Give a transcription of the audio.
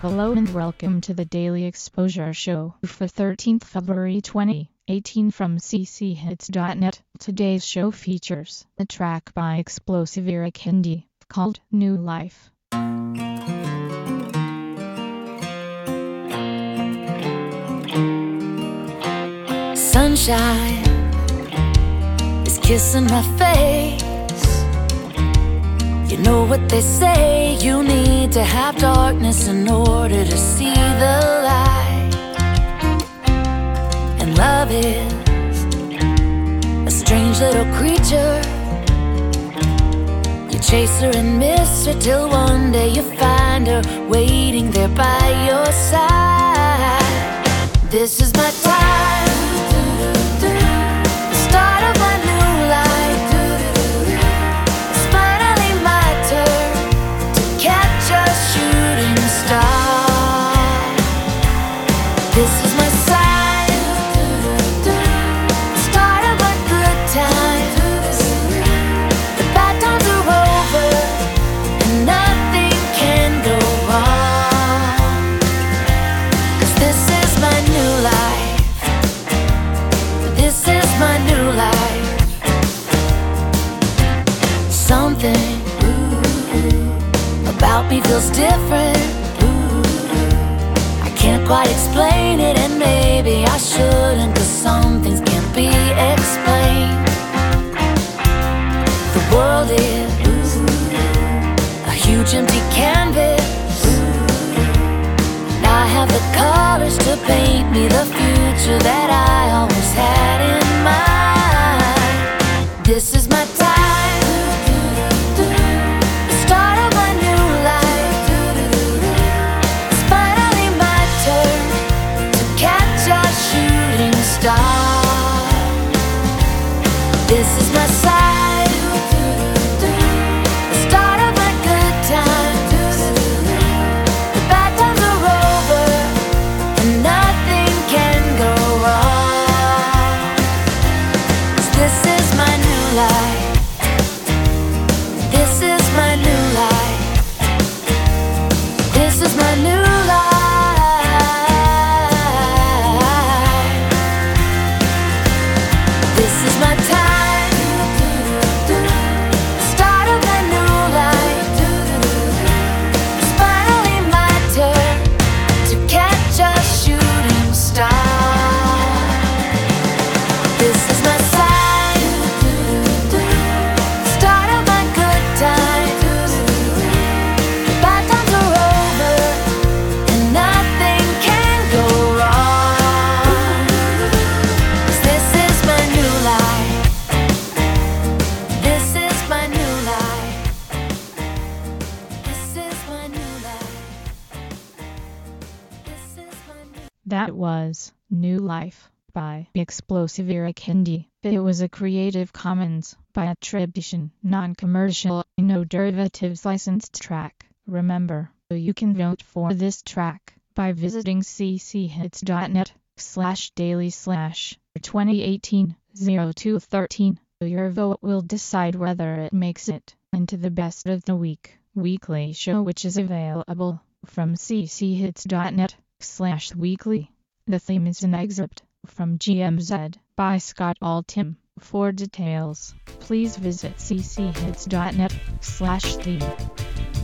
Hello and welcome to the Daily Exposure Show for 13th February 2018 from cchits.net. Today's show features a track by Explosive Eric Hindi called New Life. Sunshine is kissing my face. You know what they say, you need to have darkness in order to see the light. And love is a strange little creature. You chase her and miss her till one day you find her waiting there by your side. This is my time, the start of my new life. It's finally my turn to catch a shooting star. This is my sign, the start of a good time. The bad times are over and nothing can go wrong. 'Cause this is my new life. This is my new life. Something about me feels different. I can't quite explain it, and maybe I shouldn't, 'cause some things can't be explained. The world is a huge empty canvas, and I have the colors to paint me the future that I always had in mind. This is my time, the start of my new life. It's finally my turn to catch a shooting star. This is my sign, the start of a good time. The bad times are over and nothing can go wrong. 'Cause this is my new life. This is my new life. This is my new life. This is my time, the start of my new life. It's finally my turn to catch a shooting star. This is my sign, the start of my good time. The bad times are over and nothing can go wrong. 'Cause this is my new life. This is my new life. This is my new life. This is my new. That was New Life by Explosive Eric Hindi. It was a Creative Commons by attribution, non-commercial, no derivatives licensed track. Remember, you can vote for this track by visiting cchits.net/daily/2018-0213. Your vote will decide whether it makes it into the Best of the Week weekly show, which is available from cchits.net/weekly. The theme is an excerpt from GMZ by Scott Altham. For details, please visit cchits.net/theme.